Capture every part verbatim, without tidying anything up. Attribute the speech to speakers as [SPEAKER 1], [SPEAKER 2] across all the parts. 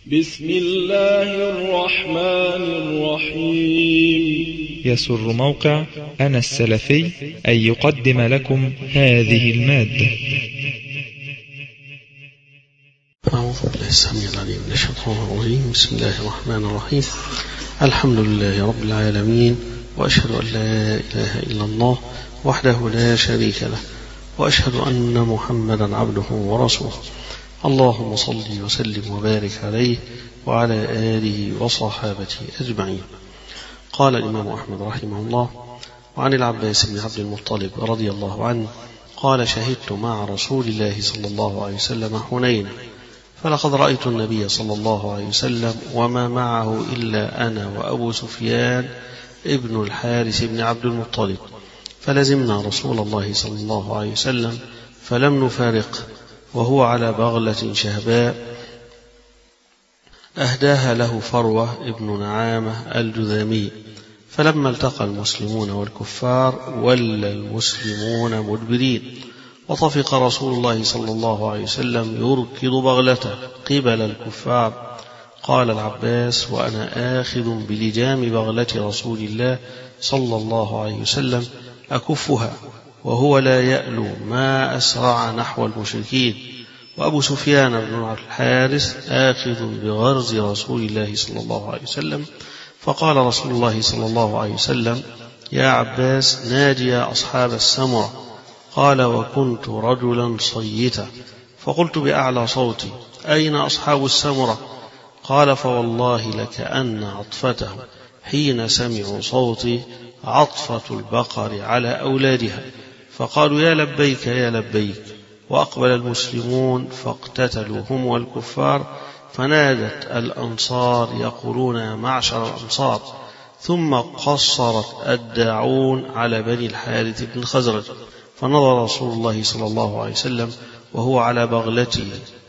[SPEAKER 1] بسم الله الرحمن الرحيم.
[SPEAKER 2] يسر موقع أنا السلفي أن يقدم لكم هذه المادة.
[SPEAKER 3] أعوذ بالله السميع العليم من الشيطان الرجيم. بسم الله الرحمن الرحيم. الحمد لله رب العالمين، وأشهد أن لا إله إلا الله وحده لا شريك له، وأشهد أن محمدا عبده ورسوله. اللهم صل وسلم وبارك عليه وعلى آله وصحابته أجمعين. قال الإمام أحمد رحمه الله: وعن العباس بن عبد المطلب رضي الله عنه قال: شهدت مع رسول الله صلى الله عليه وسلم حنين، فلقد رأيت النبي صلى الله عليه وسلم وما معه إلا أنا وأبو سفيان ابن الحارث بن عبد المطلب، فلزمنا رسول الله صلى الله عليه وسلم فلم نفارقه، وهو على بغلة شهباء أهداها له فروة ابن نعامة الجذامي. فلما التقى المسلمون والكفار ولى المسلمون مدبرين، وطفق رسول الله صلى الله عليه وسلم يركض بغلته قبل الكفار. قال العباس وأنا آخذ بلجام بغلة رسول الله صلى الله عليه وسلم أكفها، وهو لا يألو ما أسرع نحو المشركين، وأبو سفيان بن الحارث آخذ بغرز رسول الله صلى الله عليه وسلم. فقال رسول الله صلى الله عليه وسلم: يا عباس نادي يا أصحاب السمرة. قال: وكنت رجلا صيتا، فقلت بأعلى صوتي: أين أصحاب السمرة؟ قال: فوالله لكأن عطفته حين سمعوا صوتي عطفة البقر على أولادها. فقالوا: يا لبيك يا لبيك. وأقبل المسلمون فاقتتلوا هم والكفار، فنادت الأنصار يقولون يا معشر الأنصار، ثم قصرت الداعون على بني الحارث بن الخزرج. فنظر رسول الله صلى الله عليه وسلم وهو على بغلته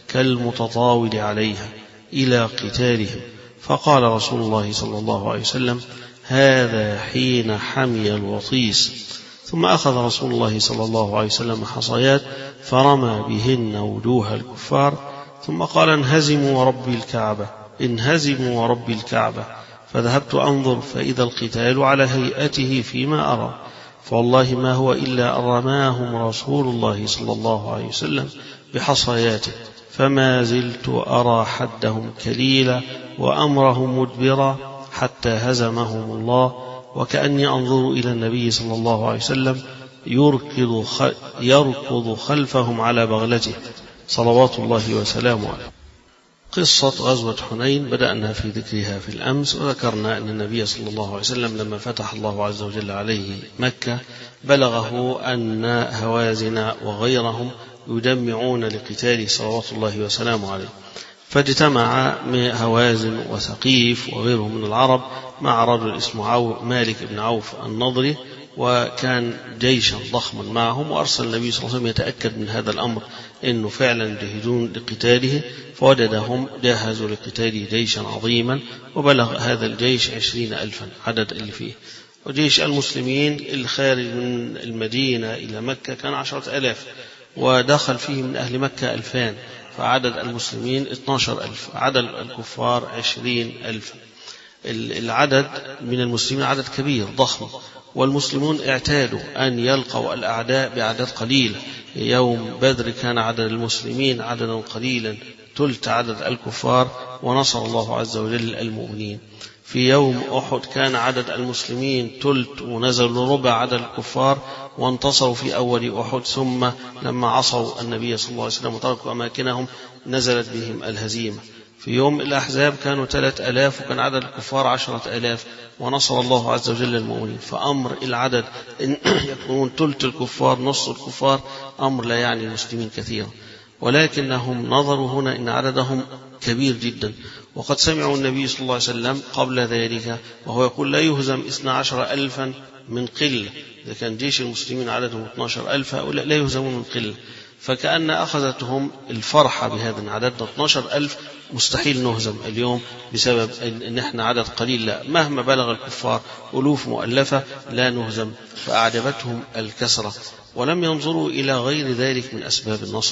[SPEAKER 3] كالمتطاول عليها إلى قتالهم، فقال رسول الله صلى الله عليه وسلم: هذا حين حمي الوطيس. ثم أخذ رسول الله صلى الله عليه وسلم حصيات فرمى بهن وجوه الكفار، ثم قال: انهزموا ورب الكعبة، انهزموا ورب الكعبة. فذهبت أنظر فإذا القتال على هيئته فيما أرى، فوالله ما هو إلا أن رماهم رسول الله صلى الله عليه وسلم بحصياته، فما زلت أرى حدهم كليلا وأمرهم مدبرا حتى هزمهم الله، وكأني أنظر إلى النبي صلى الله عليه وسلم يركض, يركض خلفهم على بغلته صلوات الله وسلامه عليه. قصة غزوة حنين بدأنا في ذكرها في الأمس، وذكرنا أن النبي صلى الله عليه وسلم لما فتح الله عز وجل عليه مكة بلغه أن هوازن وغيرهم يدمعون لقتاله صلوات الله وسلامه عليه، فاجتمع هوازن وثقيف وغيرهم من العرب مع رجل اسمه مالك بن عوف النضري، وكان جيشا ضخما معهم، وأرسل النبي صلى الله عليه وسلم يتأكد من هذا الأمر إنه فعلا جاهزون لقتاله، فوجدهم جاهزوا لقتاله جيشا عظيما، وبلغ هذا الجيش عشرين ألفا عدد اللي فيه. وجيش المسلمين الخارج من المدينة إلى مكة كان عشرة ألاف، ودخل فيه من أهل مكة ألفان، فعدد المسلمين اثني عشر ألف، عدد الكفار عشرين ألف. العدد من المسلمين عدد كبير ضخم، والمسلمون اعتادوا أن يلقوا الأعداء بأعداد قليلة. يوم بدر كان عدد المسلمين عددا قليلا ثلث عدد الكفار، ونصر الله عز وجل المؤمنين. في يوم أحد كان عدد المسلمين ثلث ونزلوا ربع عدد الكفار، وانتصروا في أول أحد، ثم لما عصوا النبي صلى الله عليه وسلم وتركوا أماكنهم نزلت بهم الهزيمة. في يوم الأحزاب كانوا ثلاث ألاف وكان عدد الكفار عشرة ألاف، ونصر الله عز وجل المؤمنين. فأمر العدد إن يكونون ثلث الكفار نصف الكفار أمر لا يعني المسلمين كثيرا، ولكنهم نظروا هنا إن عددهم كبير جدا، وقد سمعوا النبي صلى الله عليه وسلم قبل ذلك وهو يقول لا يهزم اثني عشر ألفا من قلة. إذا كان جيش المسلمين عددهم اثني عشر ألف هؤلاء لا يهزمون من قلة، فكأن أخذتهم الفرحة بهذا عددنا اثني عشر ألف مستحيل نهزم اليوم بسبب أن احنا عدد قليل، لا، مهما بلغ الكفار ألوف مؤلفة لا نهزم. فأعجبتهم الكسرة ولم ينظروا إلى غير ذلك من أسباب النصر.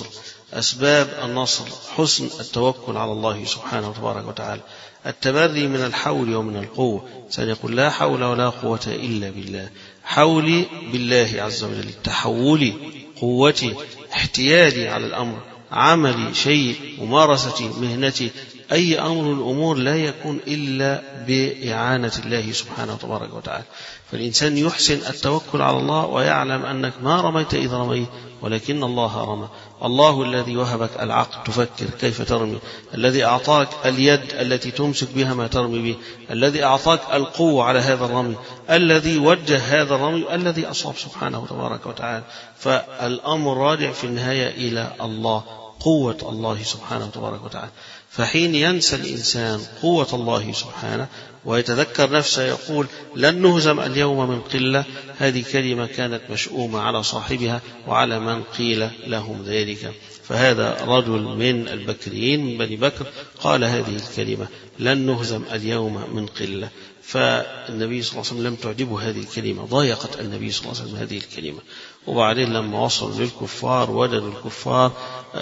[SPEAKER 3] أسباب النصر حسن التوكل على الله سبحانه وتبارك وتعالى، التبري من الحول ومن القوة. سنقول لا حول ولا قوة إلا بالله، حولي بالله عز وجل، تحولي، قوتي، احتيالي على الأمر، عملي، شيء، ممارستي، مهنتي، أي أمر الأمور لا يكون إلا بإعانة الله سبحانه وتبارك وتعالى. فالإنسان يحسن التوكل على الله ويعلم أنك ما رميت إذ رميت ولكن الله رمى. الله الذي وهبك العقل تفكر كيف ترمي، الذي أعطاك اليد التي تمسك بها ما ترمي به، الذي أعطاك القوة على هذا الرمي، الذي وجه هذا الرمي، الذي أصاب سبحانه وتبارك وتعالى. فالأمر راجع في النهاية إلى الله، قوة الله سبحانه وتبارك وتعالى. فحين ينسى الإنسان قوة الله سبحانه ويتذكر نفسه يقول لن نهزم اليوم من قلة، هذه كلمة كانت مشؤومة على صاحبها وعلى من قيل لهم ذلك. فهذا رجل من البكريين من بني بكر قال هذه الكلمة لن نهزم اليوم من قلة، فالنبي صلى الله عليه وسلم لم تعجبه هذه الكلمة، ضايقت النبي صلى الله عليه وسلم هذه الكلمة. وبعدين لما وصلوا للكفار وجدوا الكفار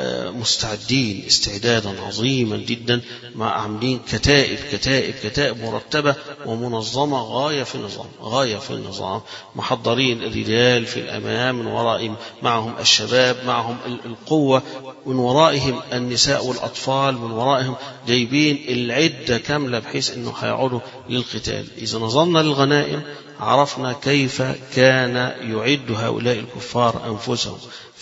[SPEAKER 3] مستعدين استعدادا عظيما جدا، مع عاملين كتائب كتائب كتائب مرتبة ومنظمة غاية في النظام غاية في النظام محضرين الرجال في الأمام، من ورائهم معهم الشباب، معهم القوة، من ورائهم النساء والأطفال، من ورائهم جايبين العدة كاملة بحيث أنه هيعودوا للقتال. إذا نظرنا للغنائم عرفنا كيف كان يعد هؤلاء الكفار أنفسهم.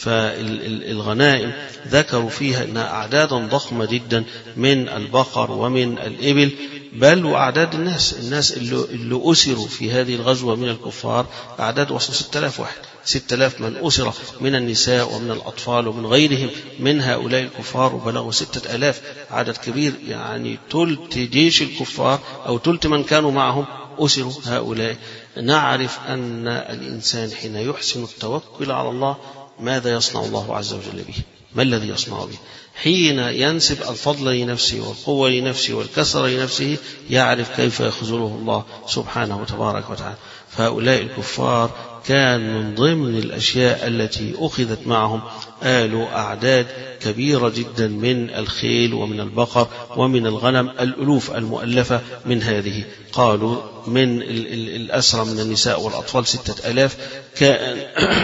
[SPEAKER 3] فالغنائم ذكروا فيها أنها أعدادا ضخمة جدا من البقر ومن الإبل، بل وأعداد الناس الناس اللي, اللي أسروا في هذه الغزوة من الكفار أعداد وصل ستة آلاف واحد، ستة آلاف من أسر من النساء ومن الأطفال ومن غيرهم من هؤلاء الكفار، وبلغوا ستة آلاف، عدد كبير، يعني تلت جيش الكفار أو تلت من كانوا معهم أسروا هؤلاء. نعرف أن الإنسان حين يحسن التوكل على الله ماذا يصنع الله عز وجل به؟ ما الذي يصنع به؟ حين ينسب الفضل لنفسه والقوة لنفسه والكسر لنفسه يعرف كيف يخذله الله سبحانه وتبارك وتعالى. فهؤلاء الكفار كان من ضمن الأشياء التي أخذت معهم آل أعداد كبيرة جدا من الخيل ومن البقر ومن الغنم، الألوف المؤلفة من هذه. قالوا من الأسرى من النساء والأطفال ستة ألاف، كان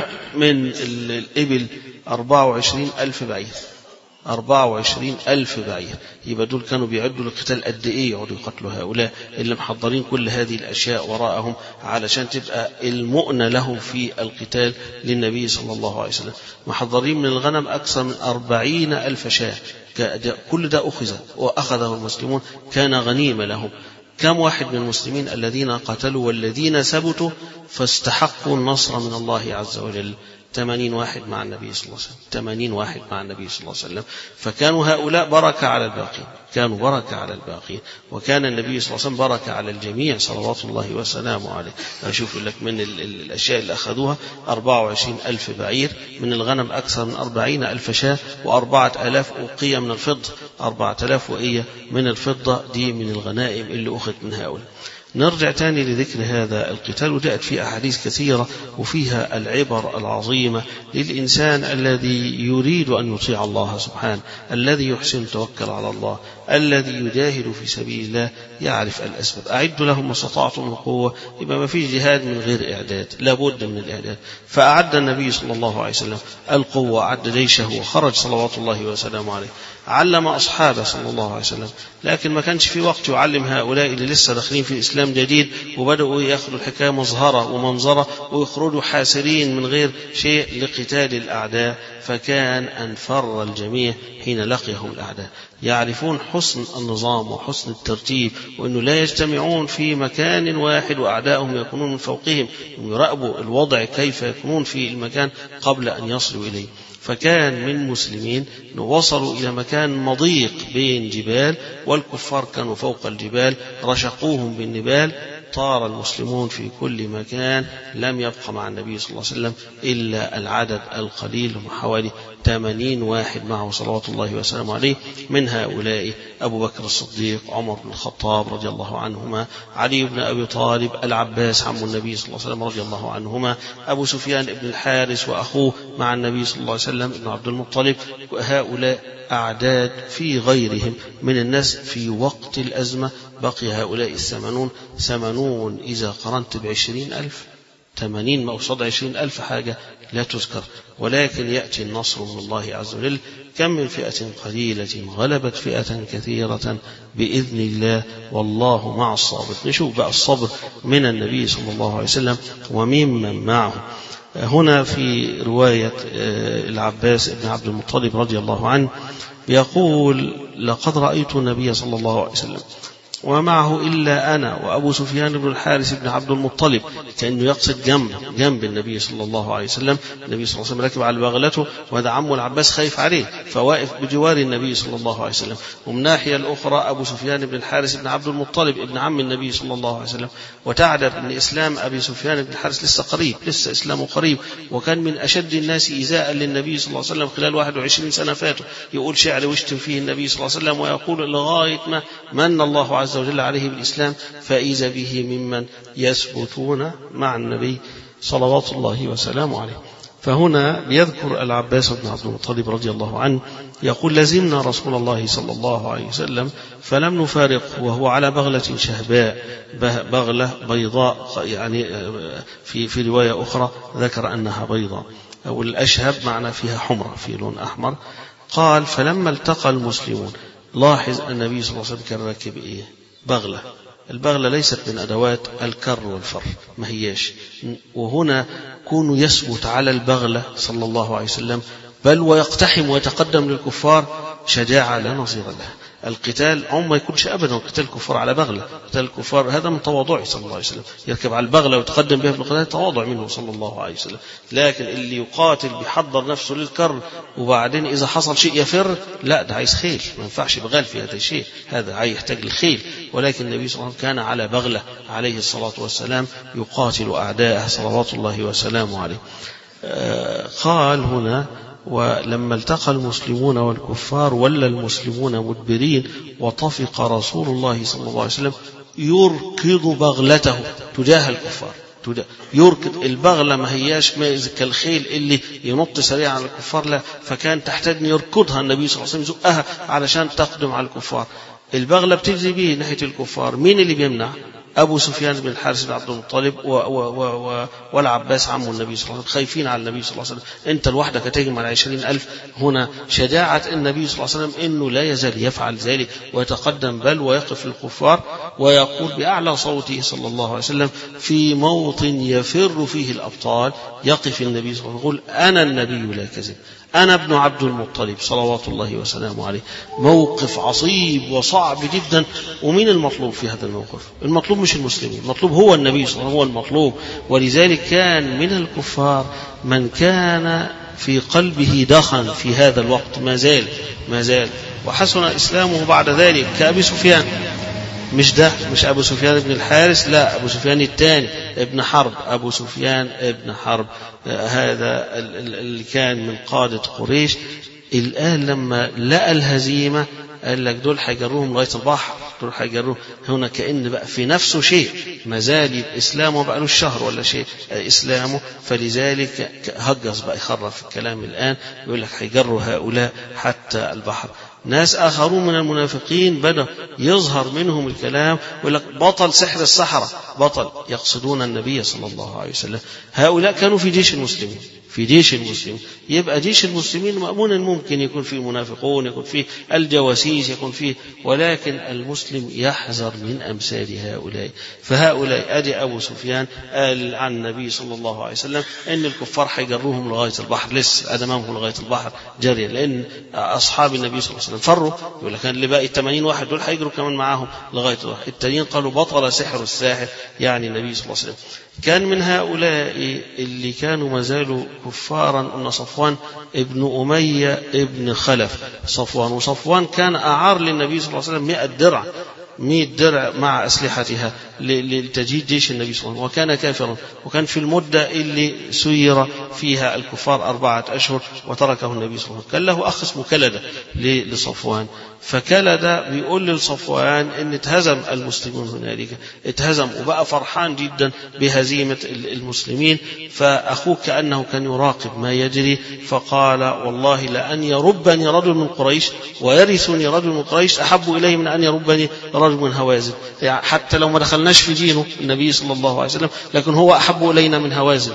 [SPEAKER 3] من الإبل أربعة وعشرين ألف بعير، أربعة وعشرين ألف بعير. يبقى دول كانوا بيعدوا للقتال قد إيه يقعدوا يقتلوا هؤلاء اللي محضرين كل هذه الأشياء وراءهم علشان تبقى المؤنة لهم في القتال للنبي صلى الله عليه وسلم. محضرين من الغنم أكثر من أربعين ألف شاة، كل ده أخذ وأخذه المسلمون كان غنيمة لهم. كم واحد من المسلمين الذين قتلوا والذين ثبتوا فاستحقوا النصر من الله عز وجل؟ ثمانين واحد مع النبي صلى الله عليه وسلم، ثمانين واحد مع النبي صلى الله عليه وسلم. فكانوا هؤلاء بركة على الباقين، كانوا بركة على الباقين، وكان النبي صلى الله عليه وسلم بركة على الجميع صلوات الله وسلامه عليه. أشوف لك من الأشياء اللي أخذوها أربعة وعشرين ألف بعير، من الغنم أكثر من أربعين ألف شاة، وأربعة آلاف أوقية من الفضة، أربعة آلاف وقية من الفضة، دي من الغنائم اللي أخذت من هؤلاء. نرجع تاني لذكر هذا القتال، وجاءت فيه أحاديث كثيرة وفيها العبر العظيمة للإنسان الذي يريد أن يطيع الله سبحانه، الذي يحسن توكل على الله، الذي يجاهد في سبيل الله، يعرف الأسباب. أعدوا لهم ما استطعتم من قوة، يبقى ما فيش جهاد من غير إعداد، لابد من الإعداد. فأعد النبي صلى الله عليه وسلم القوة، أعد جيشه وخرج صلوات الله وسلامه عليه، علم أصحابه صلى الله عليه وسلم، لكن ما كانش في وقت يعلم هؤلاء اللي لسه داخلين في الإسلام جديد وبدأوا يأخذوا الحكاية مظهرة ومنظرة ويخرجوا حاسرين من غير شيء لقتال الأعداء. فكان أن فر الجميع حين لقيهم الأعداء، يعرفون حسن النظام وحسن الترتيب، وأنه لا يجتمعون في مكان واحد وأعداؤهم يكونون من فوقهم، يراقبوا الوضع كيف يكونون في المكان قبل أن يصلوا إليه. فكان من مسلمين وصلوا إلى مكان مضيق بين جبال، والكفار كانوا فوق الجبال، رشقوهم بالنبال، طار المسلمون في كل مكان، لم يبقى مع النبي صلى الله عليه وسلم إلا العدد القليل، هم حوالي ثمانين واحد معه صلوات الله وسلامه عليه. من هؤلاء أبو بكر الصديق، عمر بن الخطاب رضي الله عنهما، علي بن أبي طالب، العباس عم النبي صلى الله عليه وسلم رضي الله عنهما، أبو سفيان بن الحارث وأخوه مع النبي صلى الله عليه وسلم ابن عبد المطلب. هؤلاء أعداد في غيرهم من الناس في وقت الأزمة. بقي هؤلاء الثمانون ثمانون إذا قرنت بعشرين ألف، ثمانين مقصود عشرين ألف حاجة لا تذكر، ولكن يأتي النصر من الله عز وجل. كم من فئة قليلة غلبت فئة كثيرة بإذن الله والله مع الصابر. نشوف بقى الصبر من النبي صلى الله عليه وسلم وممن معه. هنا في رواية العباس بن عبد المطلب رضي الله عنه يقول: لقد رأيت النبي صلى الله عليه وسلم ومعه إلا أنا وأبو سفيان بن الحارث بن عبد المطلب، كأنه يقصد جنب جنب النبي صلى الله عليه وسلم. النبي صلى الله عليه وسلم راكب على بغلته، وهذا عمه العباس خايف عليه فواقف بجوار النبي صلى الله عليه وسلم. ومن الناحية الأخرى أبو سفيان بن الحارث بن عبد المطلب ابن عم النبي صلى الله عليه وسلم. وتعلم أن إسلام أبي سفيان بن الحارث لسه قريب، لسه إسلامه قريب، وكان من أشد الناس إيذاء للنبي صلى الله عليه وسلم خلال واحد وعشرين سنة فاتوا. يقول شعر ويشتم فيه النبي صلى الله عليه وسلم، ويقول لغاية ما من الله عز وجل عليه بالإسلام فإذا به ممن يثبتون مع النبي صلوات الله وسلامه عليه. فهنا بيذكر العباس بن عبد المطلب رضي الله عنه يقول: لزمنا رسول الله صلى الله عليه وسلم فلم نفارقه وهو على بغلة شهباء، بغلة بيضاء، يعني في في رواية أخرى ذكر أنها بيضاء، أو الأشهب معنى فيها حمرة في لون أحمر. قال: فلما التقى المسلمون، لاحظ النبي صلى الله عليه وسلم كان راكب إيه؟ بغلة. البغلة ليست من أدوات الكر والفر، ما هياش. وهنا كون يثبت على البغلة صلى الله عليه وسلم، بل ويقتحم ويتقدم للكفار، شجاعة لا نظير لها. القتال عم ما يكونش أبدا قتال الكفار على بغلة، قتال الكفار هذا من تواضعه صلى الله عليه وسلم، يركب على البغلة ويتقدم بها في القتال، تواضع منه صلى الله عليه وسلم. لكن اللي يقاتل بيحضر نفسه للكر وبعدين إذا حصل شيء يفر، لا، ده عايز خيل، ما ينفعش بغال في هذا الشيء، هذا عايز يحتاج الخيل. ولكن النبي صلى الله عليه وسلم كان على بغلة عليه الصلاة والسلام يقاتل أعداءه صلوات الله وسلامه عليه. آه قال هنا: ولما التقى المسلمون والكفار ولى المسلمون مدبرين، وطفق رسول الله صلى الله عليه وسلم يركض بغلته تجاه الكفار. يركض البغلة ما هياش كالخيل اللي ينط سريعا على الكفار، لا، فكان تحتاج أن يركضها النبي صلى الله عليه وسلم، يزقها علشان تقدم على الكفار. البغلة بتجري به ناحية الكفار، مين اللي بيمنع؟ أبو سفيان بن الحارث بن عبد المطلب و و و و والعباس عم النبي صلى الله عليه وسلم، خايفين على النبي صلى الله عليه وسلم. أنت لوحدك هتهجم على عشرين ألف. هنا شجاعة النبي صلى الله عليه وسلم إنه لا يزال يفعل ذلك ويتقدم، بل ويقف للكفار ويقول بأعلى صوته صلى الله عليه وسلم في موطن يفر فيه الأبطال، يقف النبي صلى الله عليه وسلم يقول: أنا النبي لا كذب، أنا ابن عبد المطلب صلوات الله وسلامه عليه. موقف عصيب وصعب جدا. ومين المطلوب في هذا الموقف؟ المطلوب مش المسلمين، المطلوب هو النبي صلى الله عليه وسلم، هو المطلوب. ولذلك كان من الكفار من كان في قلبه دخن في هذا الوقت، ما زال ما زال وحسن إسلامه بعد ذلك، كأبي سفيان. مش ده مش أبو سفيان بن الحارث، لا، أبو سفيان الثاني ابن حرب، أبو سفيان ابن حرب، هذا اللي كان من قادة قريش. الآن لما لقى الهزيمة قال لك دول هيجروهم لغاية البحر، دول هيجروهم. هنا كأن بقى في نفسه شيء، ما زال إسلامه بقى له الشهر ولا شيء إسلامه، فلذلك هجس بقى يخرف في الكلام. الآن يقول لك هيجروا هؤلاء حتى البحر. ناس آخرون من المنافقين بدأ يظهر منهم الكلام، يقول لك بطل سحر السحرة، بطل، يقصدون النبي صلى الله عليه وسلم. هؤلاء كانوا في جيش المسلمين، في جيش المسلمين. يبقى جيش المسلمين مأمونا، ممكن يكون فيه المنافقون، يكون فيه الجواسيس، يكون فيه، ولكن المسلم يحذر من أمثال هؤلاء. فهؤلاء أدي أبو سفيان قال عن النبي صلى الله عليه وسلم إن الكفار حيجروهم لغاية البحر، لسه أمامهم لغاية البحر جريا، لأن أصحاب النبي صلى الله عليه وسلم فروا. يقول لك اللي باقي ثمانين واحد دول هيجروا كمان معاهم لغاية البحر. التانيين قالوا بطل سحر الساحر، يعني النبي صلى الله عليه وسلم. كان من هؤلاء اللي كانوا ما زالوا كفارا أن صفوان ابن أمية ابن خلف. صفوان وصفوان كان أعار للنبي صلى الله عليه وسلم مئة درع، مئة درع مع أسلحتها لتجهيز جيش النبي صلى الله عليه وسلم، وكان كافرا، وكان في المدة اللي سير فيها الكفار أربعة أشهر وتركه النبي صلى الله عليه وسلم. كان له أخ اسمه كلدة لصفوان، فكلدة بيقول لصفوان إن اتهزم المسلمون هنالك، اتهزم وبقى فرحان جدا بهزيمة المسلمين. فأخوه كأنه كان يراقب ما يجري، فقال والله لأن يربني رجل من قريش ويرثني رجل من قريش أحب إليه من أن يربني رجل من هوازن. يعني حتى لو ما دخلناش في دينه النبي صلى الله عليه وسلم، لكن هو أحب إلينا من هوازن.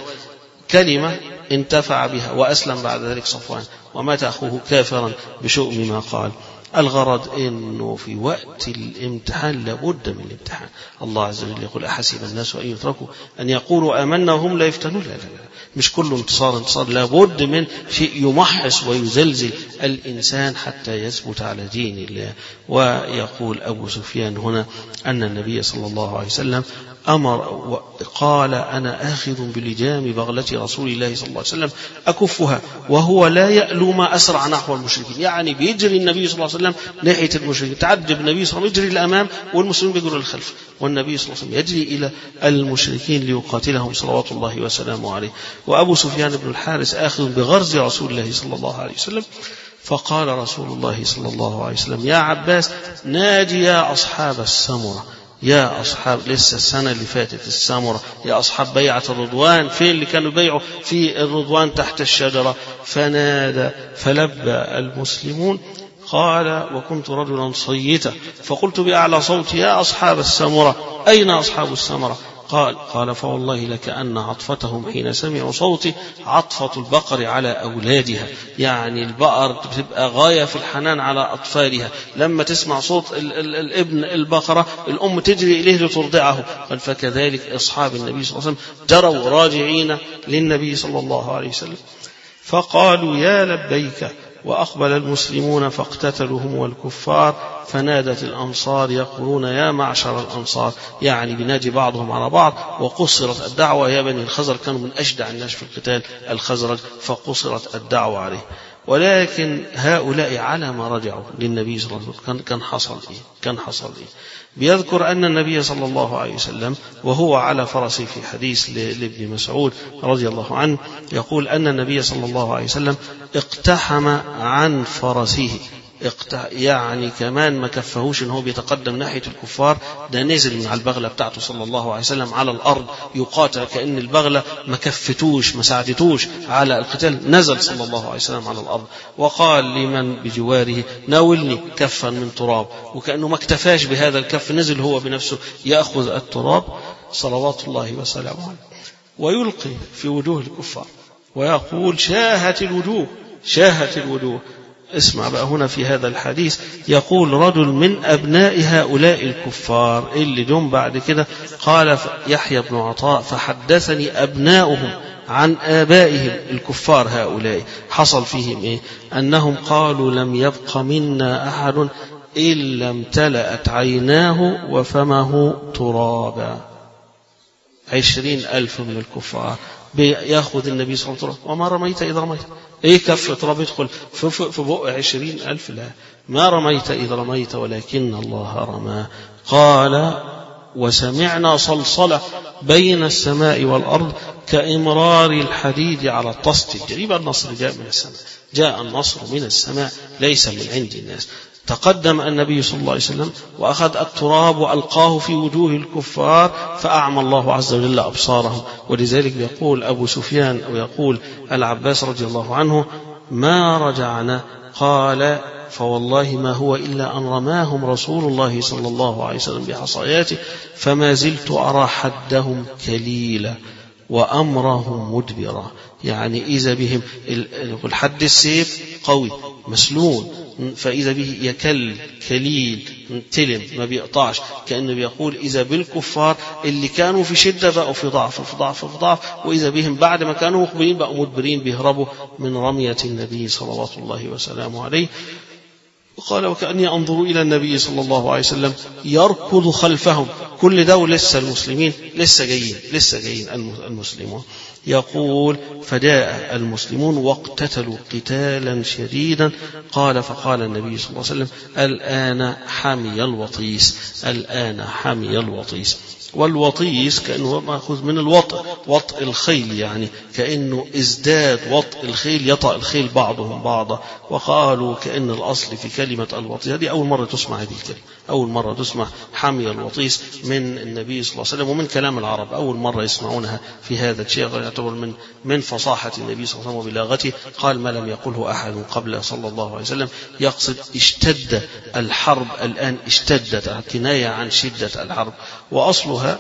[SPEAKER 3] كلمة انتفع بها وأسلم بعد ذلك صفوان، ومات أخوه كافرا بشؤم ما قال. الغرض إنه في وقت الامتحان لابد من الامتحان. الله عز وجل يقول أحسب الناس أن يتركوا أن يقولوا آمنا وهم لا يفتنون. لا لا لا، مش كل انتصار انتصار، لابد من شيء يمحص ويزلزل الإنسان حتى يثبت على دين الله. ويقول أبو سفيان هنا أن النبي صلى الله عليه وسلم أمر وقال أنا آخذ بلجام بغلة رسول الله صلى الله عليه وسلم أكفها وهو لا يألو ما أسرع نحو المشركين. يعني بيجري النبي صلى الله عليه وسلم ناحية المشركين، تعجب النبي صلى الله عليه وسلم يجري الأمام والمسلمين بيجروا للخلف، والنبي صلى الله عليه وسلم يجري إلى المشركين ليقاتلهم صلوات الله وسلامه عليه. وأبو سفيان بن الحارث آخذ بغرز رسول الله صلى الله عليه وسلم. فقال رسول الله صلى الله عليه وسلم يا عباس ناجي يا أصحاب السمرة، يا أصحاب لسه السنة اللي فاتت السمرة، يا أصحاب بيعة الرضوان، فين اللي كانوا بيعوا في الرضوان تحت الشجرة؟ فنادى فلبى المسلمون. قال وكنت رجلا صيتا فقلت بأعلى صوتي يا أصحاب السمرة أين أصحاب السمرة؟ قال قال فوالله لكأن عطفتهم حين سمعوا صوتي عطفة البقر على أولادها. يعني البقر بتبقى غاية في الحنان على أطفالها، لما تسمع صوت ال ال الابن البقرة الأم تجري إليه لترضعه. قال فكذلك أصحاب النبي صلى الله عليه وسلم جروا راجعين للنبي صلى الله عليه وسلم. فقالوا يا لبيك، وأقبل المسلمون فاقتتلوا هم والكفار. فنادت الأنصار يقولون يا معشر الأنصار، يعني بنادي بعضهم على بعض. وقصرت الدعوة يا بني الخزرج، كانوا من أشدع الناس في القتال الخزرج، فقصرت الدعوة عليه. ولكن هؤلاء على ما رجعوا للنبي صلى الله عليه وسلم كان حصل إيه؟ كان حصل إيه؟ بيذكر أن النبي صلى الله عليه وسلم وهو على فرسه في حديث لابن مسعود رضي الله عنه يقول أن النبي صلى الله عليه وسلم اقتحم عن فرسه، يعني كمان ما كفهوش ان هو بيتقدم ناحية الكفار، ده نزل من على البغلة بتاعته صلى الله عليه وسلم على الأرض يقاتل، كأن البغلة ما كفتوش ما ساعدتوش على القتال، نزل صلى الله عليه وسلم على الأرض وقال لمن بجواره ناولني كفا من تراب، وكأنه ما اكتفاش بهذا الكف، نزل هو بنفسه يأخذ التراب صلوات الله وسلامه عليه ويلقي في وجوه الكفار ويقول شاهت الوجوه شاهت الوجوه. اسمع بقى هنا في هذا الحديث يقول رجل من أبناء هؤلاء الكفار اللي جم بعد كده، قال يحيى بن عطاء فحدثني أبناؤهم عن آبائهم الكفار هؤلاء حصل فيهم إيه؟ أنهم قالوا لم يبق منا أحد إلا امتلأت عيناه وفمه ترابا. عشرين ألف من الكفار بياخذ النبي صلى الله عليه وسلم وما رميت إذا رميت، ايه كف تراب يدخل في بق عشرين ألف؟ لا، ما رميت إذا رميت ولكن الله رمى. قال وسمعنا صلصلة بين السماء والأرض كإمرار الحديد على الطست الجريب. النصر جاء من السماء، جاء النصر من السماء ليس من عند الناس. تقدم النبي صلى الله عليه وسلم وأخذ التراب وألقاه في وجوه الكفار فأعمى الله عز وجل أبصارهم. ولذلك يقول أبو سفيان أو يقول العباس رضي الله عنه ما رجعنا، قال فوالله ما هو إلا أن رماهم رسول الله صلى الله عليه وسلم بحصياته فما زلت أرى حدهم كليلا وأمرهم مدبرا. يعني إذا بهم الحد السيف قوي مسلول، فإذا به يكل كليل تلم ما بيقطعش، كأنه بيقول إذا بالكفار اللي كانوا في شدة بقوا في ضعف في ضعف في ضعف، وإذا بهم بعد ما كانوا مقبلين بقوا مدبرين بيهربوا من رمية النبي صلوات الله وسلامه عليه. وقال وكأني أنظر إلى النبي صلى الله عليه وسلم يركض خلفهم. كل ده لسه المسلمين لسه جايين لسه جايين المسلمون يقول فجاء المسلمون واقتتلوا قتالا شديدا. قال فقال النبي صلى الله عليه وسلم الآن حمي الوطيس، الآن حمي الوطيس. والوطيس كأنه مأخوذ من الوطء، وطء الخيل، يعني كأنه ازداد وطء الخيل، يطأ الخيل بعضهم بعضا. وقالوا كأن الأصل في كلمة الوطيس، هذه أول مرة تسمع هذه الكلمة، أول مرة تسمع حمي الوطيس من النبي صلى الله عليه وسلم ومن كلام العرب، أول مرة يسمعونها في هذا الشيء، يعتبر من من فصاحة النبي صلى الله عليه وسلم وبلاغته. قال ما لم يقله أحد قبل صلى الله عليه وسلم، يقصد اشتد الحرب الآن، اشتدت، كناية عن شدة الحرب. وأصلها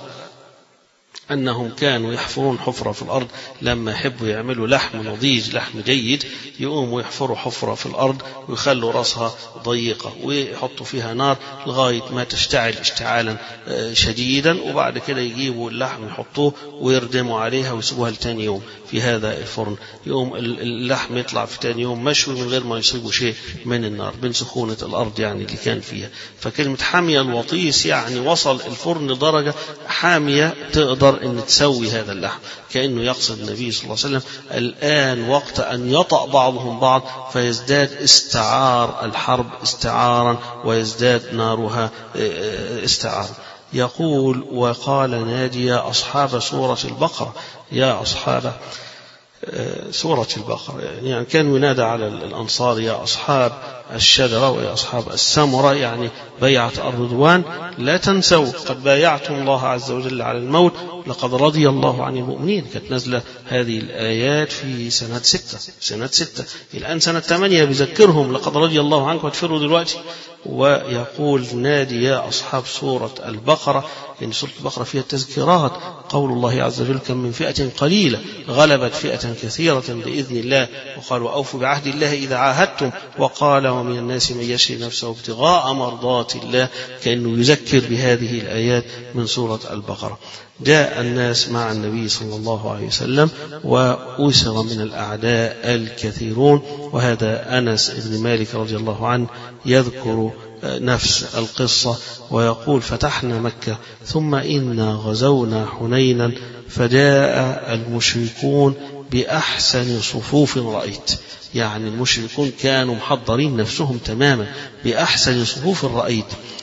[SPEAKER 3] أنهم كانوا يحفرون حفرة في الأرض لما يحبوا يعملوا لحم نضيج، لحم جيد، يقوموا يحفروا حفرة في الأرض ويخلوا رأسها ضيقة ويحطوا فيها نار لغاية ما تشتعل اشتعالا شديدا، وبعد كده يجيبوا اللحم يحطوه ويردموا عليها ويسيبوها لتاني يوم في هذا الفرن. يقوم اللحم يطلع في تاني يوم مشوي من غير ما يصيبوا شيء من النار، من سخونة الأرض يعني اللي كان فيها. فكلمة حامية الوطيس يعني وصل الفرن درجة حامية تقدر أن تسوي هذا اللحم. كأنه يقصد النبي صلى الله عليه وسلم الآن وقت أن يطأ بعضهم بعض فيزداد استعار الحرب استعارا ويزداد نارها استعارا. يقول وقال نادي يا أصحاب سورة البقرة، يا أصحاب سورة البقرة، يعني كان ينادى على الأنصار يا أصحاب الشجرة ويا أصحاب السمرة، يعني بيعة الرضوان، لا تنسوا قد بايعتم الله عز وجل على الموت لقد رضي الله عن المؤمنين. كانت نزلة هذه الآيات في سنة ستة، سنة ستة الآن سنة ثمانية بذكرهم لقد رضي الله عنكم وتفروا دلوقتي. ويقول نادي يا أصحاب سورة البقرة، لأن سورة البقرة فيها التذكيرات، قول الله عز وجل كم من فئة قليلة غلبت فئة كثيرة بإذن الله، وقال وأوفوا بعهد الله إذا عاهدتم، وقال ومن الناس من يشري نفسه ابتغاء مرضات الله، كأنه يذكر بهذه الآيات من سورة البقرة. جاء الناس مع النبي صلى الله عليه وسلم وأسر من الأعداء الكثيرون. وهذا أنس بن مالك رضي الله عنه يذكر نفس القصة ويقول فتحنا مكة ثم إنا غزونا حنينا فجاء المشركون بأحسن صفوف رأيت، يعني المشركون كانوا محضرين نفسهم تماما بأحسن صفوف رأيت.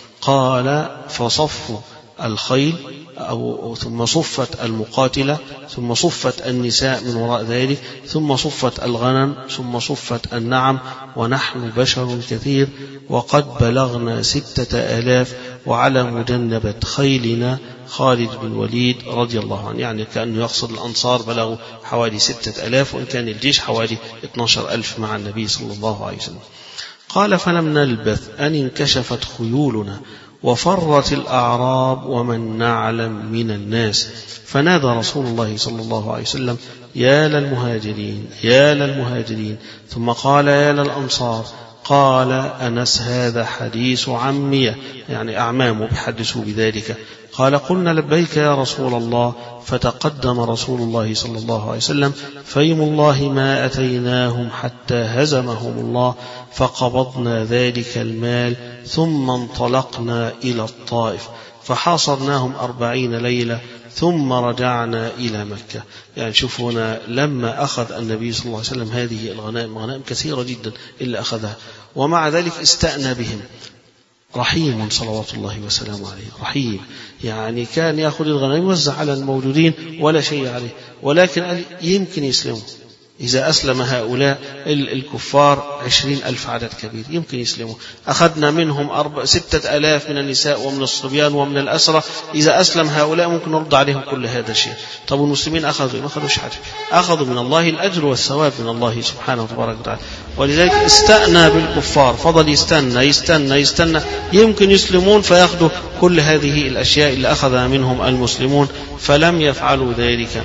[SPEAKER 3] قال فصفوا الخيل أو ثم صفت المقاتلة ثم صفت النساء من وراء ذلك ثم صفت الغنم ثم صفت النعم، ونحن بشر كثير وقد بلغنا ستة آلاف وعلى مجنبة خيلنا خالد بن الوليد رضي الله عنه، يعني كأنه يقصد الأنصار بلغوا حوالي ستة آلاف وإن كان الجيش حوالي اثني عشر ألف مع النبي صلى الله عليه وسلم. قال فلم نلبث أن انكشفت خيولنا وفرت الأعراب ومن نعلم من الناس، فنادى رسول الله صلى الله عليه وسلم يا للمهاجرين يا للمهاجرين، ثم قال يا للأنصار. قال أنس هذا حديث عمية، يعني أعمامه بيحدثوا بذلك. قال قلنا لبيك يا رسول الله، فتقدم رسول الله صلى الله عليه وسلم فيم الله ما أتيناهم حتى هزمهم الله، فقبضنا ذلك المال ثم انطلقنا إلى الطائف فحاصرناهم أربعين ليلة ثم رجعنا إلى مكة. يعني شوف هنا لما أخذ النبي صلى الله عليه وسلم هذه الغنائم، غنائم كثيرة جدا اللي أخذها، ومع ذلك استأنى بهم، رحيم صلوات الله وسلامه عليه، رحيم، يعني كان يأخذ الغنائم يوزع على الموجودين ولا شيء عليه، ولكن قال يمكن يسلموا إذا أسلم هؤلاء الكفار عشرين ألف عدد كبير يمكن يسلموا، أخذنا منهم أربع ستة ألاف من النساء ومن الصبيان ومن الأسرة، إذا أسلم هؤلاء ممكن نرد عليهم كل هذا الشيء. طب المسلمين أخذوا ما أخذوش حاجة، أخذوا من الله الأجر والثواب من الله سبحانه وتبارك وتعالى، ولذلك استأنى بالكفار، فضل يستنى يستنى يستنى يمكن يسلمون فيأخذوا كل هذه الأشياء اللي أخذها منهم المسلمون، فلم يفعلوا ذلك.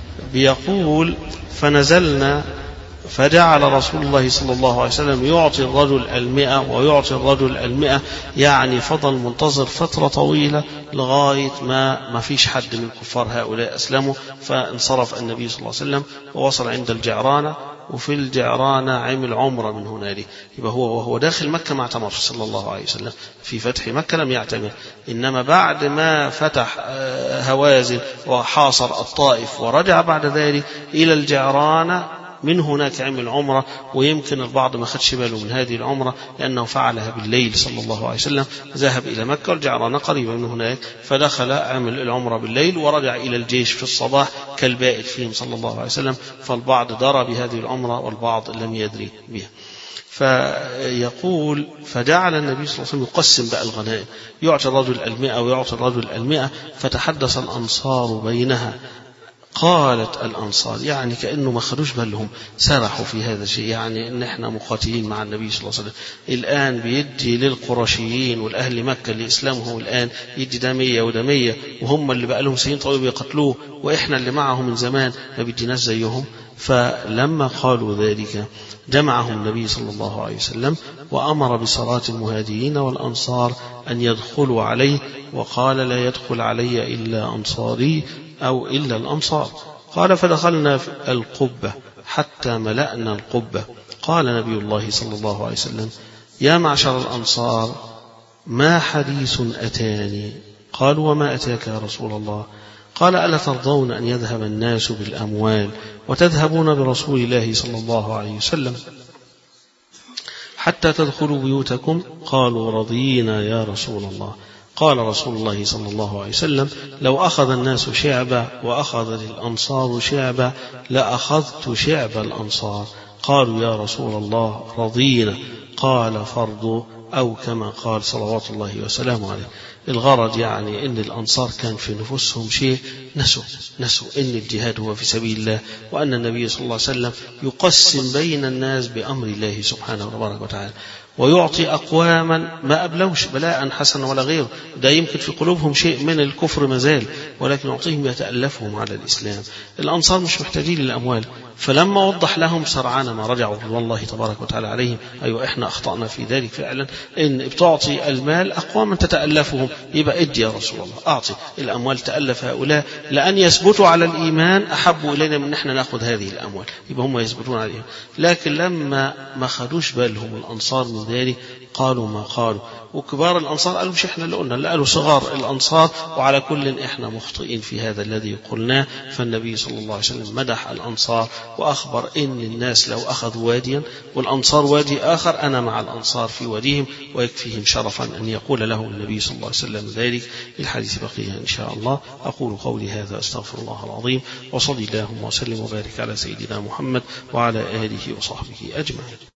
[SPEAKER 3] بيقول فنزلنا فجعل رسول الله صلى الله عليه وسلم يعطي الرجل المئة ويعطي الرجل المئة، يعني فضل منتظر فترة طويلة لغاية ما ما فيش حد من الكفار هؤلاء أسلموا، فانصرف النبي صلى الله عليه وسلم ووصل عند الجعرانة وفي الجعرانة عمل عمرة من هنالك. يبقى هو وهو داخل مكة ما اعتمرش صلى الله عليه وسلم، في فتح مكة لم يعتمر، إنما بعد ما فتح هوازن وحاصر الطائف ورجع بعد ذلك إلى الجعرانة من هناك عمل عمرة. ويمكن البعض ما خدش باله من هذه العمرة لأنه فعلها بالليل صلى الله عليه وسلم، ذهب إلى مكة والجعرانة قريبة من هناك، فدخل عمل العمرة بالليل ورجع إلى الجيش في الصباح كالبائد فيهم صلى الله عليه وسلم. فالبعض درى بهذه العمرة والبعض لم يدري بها. فيقول فجعل النبي صلى الله عليه وسلم يقسم بقى الغنائم، يعطي الرجل المئة ويعطي الرجل المئة، فتحدث الأنصار بينها. قالت الأنصار يعني كأنه ما خدوش بالهم، سرحوا في هذا الشيء، يعني إن إحنا مقاتلين مع النبي صلى الله عليه وسلم الآن بيدي للقرشيين والأهل مكة اللي إسلامهم الآن يدي دمية ودمية، وهم اللي بقى لهم سنين طويلة بيقتلوه، وإحنا اللي معهم من زمان ما بيديناش زيهم. فلما قالوا ذلك جمعهم النبي صلى الله عليه وسلم وأمر بصلاة المهاجرين والأنصار أن يدخلوا عليه، وقال لا يدخل علي إلا أنصاري أو إلا الأنصار. قال فدخلنا في القبة حتى ملأنا القبة. قال نبي الله صلى الله عليه وسلم يا معشر الأنصار ما حديث أتاني؟ قالوا وما أتاك يا رسول الله؟ قال ألا ترضون أن يذهب الناس بالأموال وتذهبون برسول الله صلى الله عليه وسلم حتى تدخلوا بيوتكم؟ قالوا رضينا يا رسول الله. قال رسول الله صلى الله عليه وسلم لو أخذ الناس شعبا وأخذ الأنصار شعبا لأخذت شعب الأنصار. قالوا يا رسول الله رضينا. قال فرضوا، أو كما قال صلوات الله وسلامه عليه. الغرض يعني إن الأنصار كان في نفوسهم شيء، نسوا نسوا إن الجهاد هو في سبيل الله، وأن النبي صلى الله عليه وسلم يقسم بين الناس بأمر الله سبحانه وتبارك وتعالى، ويعطي أقواما ما أبلوش بلاء حسنا ولا غيره، ده يمكن في قلوبهم شيء من الكفر مازال، ولكن يعطيهم يتألفهم على الإسلام. الأنصار مش محتاجين للأموال، فلما وضح لهم سرعان ما رجعوا والله تبارك وتعالى عليهم أيوة إحنا أخطأنا في ذلك فعلا، إن بتعطي المال أقواما تتألفهم، يبقى ادي يا رسول الله أعطي الأموال تألف هؤلاء، لأن يثبتوا على الإيمان أحبوا إلينا من إحنا نأخذ هذه الأموال، يبقى هم يثبتون على الإيمان. لكن لما ما خدوش بالهم الأنصار من ذلك قالوا ما قالوا، وكبار الأنصار قالوا مش إحنا اللي قلنا، لا قالوا صغار الأنصار، وعلى كل إحنا مخطئين في هذا الذي قلناه. فالنبي صلى الله عليه وسلم مدح الأنصار وأخبر إن الناس لو أخذوا واديا والأنصار وادي آخر أنا مع الأنصار في واديهم، ويكفيهم شرفا أن يقول له النبي صلى الله عليه وسلم ذلك. الحديث بقية إن شاء الله. أقول قولي هذا أستغفر الله العظيم، وصلي اللهم وسلم وبارك على سيدنا محمد وعلى آله وصحبه أجمعين.